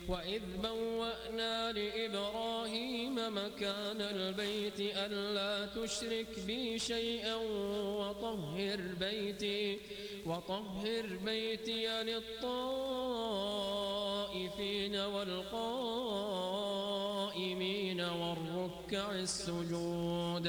وإذ بوأنا لإبراهيم مكان البيت ألا تشرك بي شيئا وطهر بيتي للطائفين والقائمين والركع السجود